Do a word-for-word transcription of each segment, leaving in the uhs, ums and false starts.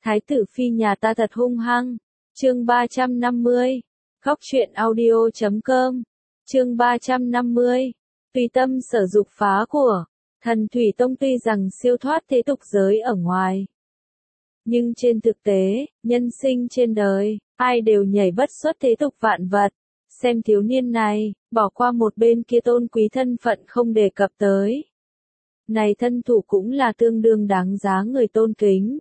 Thái tử phi nhà ta thật hung hăng. Chương ba trăm năm mươi. Góc truyện audio chấm com. Chương ba trăm năm mươi. Tùy tâm sở dục phá của. Thần Thủy Tông tuy rằng siêu thoát thế tục giới ở ngoài, nhưng trên thực tế, nhân sinh trên đời, ai đều nhảy bất xuất thế tục vạn vật. Xem thiếu niên này, bỏ qua một bên kia tôn quý thân phận không đề cập tới. Này thân thủ cũng là tương đương đáng giá người tôn kính.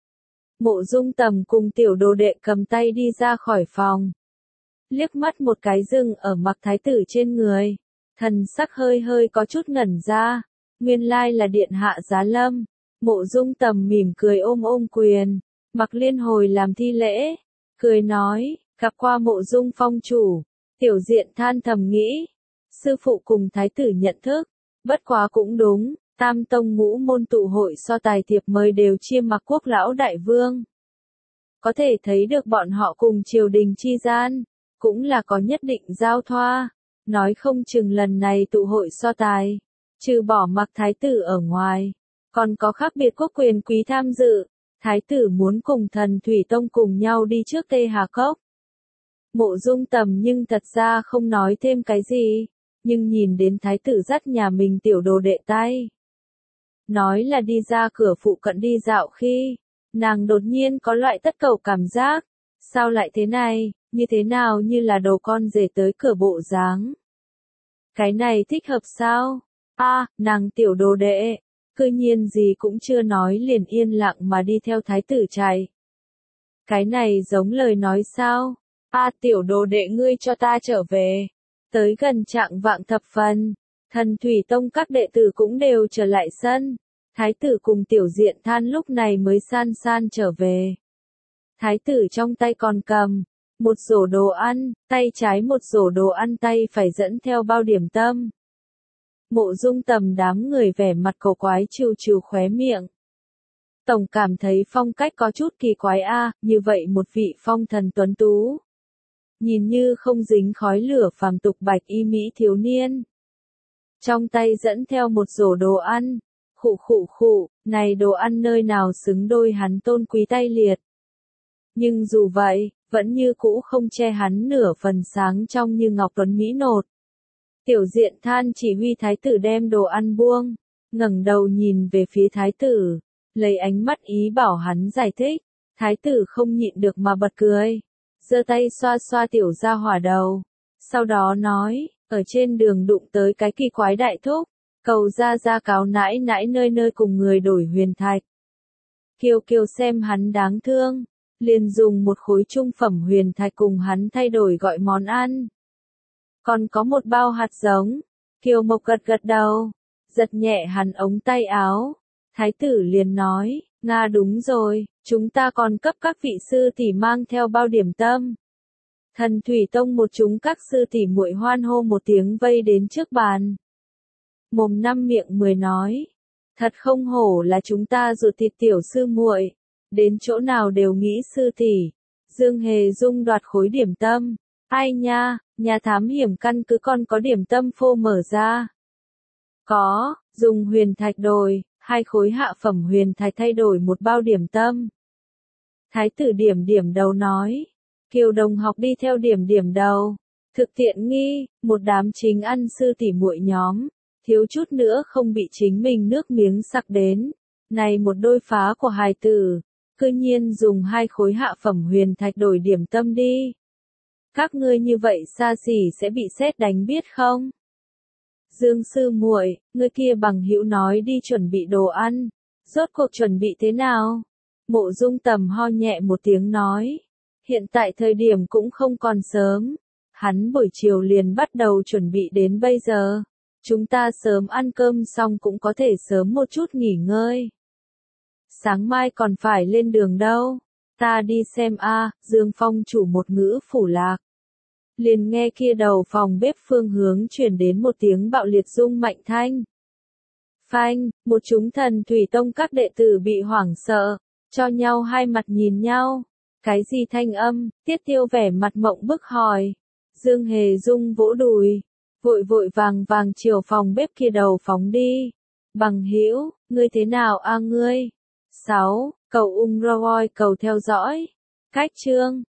Mộ Dung Tầm cùng tiểu đồ đệ cầm tay đi ra khỏi phòng. Liếc mắt một cái dừng ở mặc thái tử trên người. Thần sắc hơi hơi có chút ngẩn ra. Nguyên lai là điện hạ giá lâm. Mộ Dung Tầm mỉm cười ôm ôm quyền. Mặc Liên hồi làm thi lễ. Cười nói, gặp qua Mộ Dung phong chủ. Tiểu Diện than thầm nghĩ. Sư phụ cùng thái tử nhận thức. Bất quá cũng đúng. Tam tông ngũ môn tụ hội so tài thiệp mời đều chia mặc quốc lão đại vương. Có thể thấy được bọn họ cùng triều đình chi gian, cũng là có nhất định giao thoa. Nói không chừng lần này tụ hội so tài, trừ bỏ mặc thái tử ở ngoài, còn có khác biệt quốc quyền quý tham dự. Thái tử muốn cùng Thần Thủy Tông cùng nhau đi trước Tê Hà Cốc. Mộ Dung Tầm nhưng thật ra không nói thêm cái gì, nhưng nhìn đến thái tử dắt nhà mình tiểu đồ đệ tay. Nói là đi ra cửa phụ cận đi dạo khi, nàng đột nhiên có loại tất cầu cảm giác. Sao lại thế này, như thế nào như là đầu con rể tới cửa bộ dáng. Cái này thích hợp sao? A, à, nàng tiểu đồ đệ, cư nhiên gì cũng chưa nói liền yên lặng mà đi theo thái tử chạy. Cái này giống lời nói sao? A à, tiểu đồ đệ ngươi cho ta trở về. Tới gần trạng vạng thập phần. Thần Thủy Tông các đệ tử cũng đều trở lại sân. Thái tử cùng Tiểu Diện than lúc này mới san san trở về. Thái tử trong tay còn cầm một rổ đồ ăn, tay trái một rổ đồ ăn, tay phải dẫn theo bao điểm tâm. Mộ Dung Tầm đám người vẻ mặt cổ quái trừ trừ khóe miệng. Tổng cảm thấy phong cách có chút kỳ quái a, à, như vậy một vị phong thần tuấn tú. Nhìn như không dính khói lửa phàm tục bạch y mỹ thiếu niên. Trong tay dẫn theo một rổ đồ ăn, khụ khụ khụ, này đồ ăn nơi nào xứng đôi hắn tôn quý tay liệt. Nhưng dù vậy, vẫn như cũ không che hắn nửa phần sáng trong như ngọc tuấn mỹ nột. Tiểu Diện than chỉ huy thái tử đem đồ ăn buông, ngẩng đầu nhìn về phía thái tử, lấy ánh mắt ý bảo hắn giải thích. Thái tử không nhịn được mà bật cười, giơ tay xoa xoa tiểu gia hỏa đầu, sau đó nói, ở trên đường đụng tới cái kỳ quái đại thúc, cầu ra ra cáo nãi nãi nơi nơi cùng người đổi huyền thạch. Kiều Kiều xem hắn đáng thương, liền dùng một khối trung phẩm huyền thạch cùng hắn thay đổi gọi món ăn. Còn có một bao hạt giống. Kiều Mộc gật gật đầu, giật nhẹ hắn ống tay áo. Thái tử liền nói, Nga đúng rồi, chúng ta còn cấp các vị sư tỷ mang theo bao điểm tâm. Thần Thủy Tông một chúng các sư tỷ muội hoan hô một tiếng vây đến trước bàn. Mồm năm miệng mười nói, thật không hổ là chúng ta ruột thịt tiểu sư muội, đến chỗ nào đều nghĩ sư tỷ. Dương Hề Dung đoạt khối điểm tâm, ai nha, nhà thám hiểm căn cứ còn có điểm tâm phô mở ra. Có, dùng huyền thạch đổi, hai khối hạ phẩm huyền thạch thay đổi một bao điểm tâm. Thái tử điểm điểm đầu nói, Kiều đồng học đi theo điểm điểm đầu, thực tiện nghi, một đám chính ăn sư tỷ muội nhóm, thiếu chút nữa không bị chính mình nước miếng sặc đến. Này một đôi phá của hài tử, cư nhiên dùng hai khối hạ phẩm huyền thạch đổi điểm tâm đi. Các ngươi như vậy xa xỉ sẽ bị sét đánh biết không? Dương sư muội, ngươi kia bằng hữu nói đi chuẩn bị đồ ăn, rốt cuộc chuẩn bị thế nào? Mộ Dung Tầm ho nhẹ một tiếng nói, hiện tại thời điểm cũng không còn sớm, hắn buổi chiều liền bắt đầu chuẩn bị đến bây giờ, chúng ta sớm ăn cơm xong cũng có thể sớm một chút nghỉ ngơi. Sáng mai còn phải lên đường đâu, ta đi xem a. À, Dương Phong chủ một ngữ phủ lạc. Liền nghe kia đầu phòng bếp phương hướng truyền đến một tiếng bạo liệt rung mạnh thanh. Phanh, một chúng Thần Thủy Tông các đệ tử bị hoảng sợ, cho nhau hai mặt nhìn nhau. Cái gì thanh âm? Tiết Tiêu vẻ mặt mộng bức hỏi. Dương Hề Dung vỗ đùi, vội vội vàng vàng chiều phòng bếp kia đầu phóng đi. Bằng hữu, ngươi thế nào a ngươi? Sáu, Cầu ung roi cầu theo dõi. Cách chương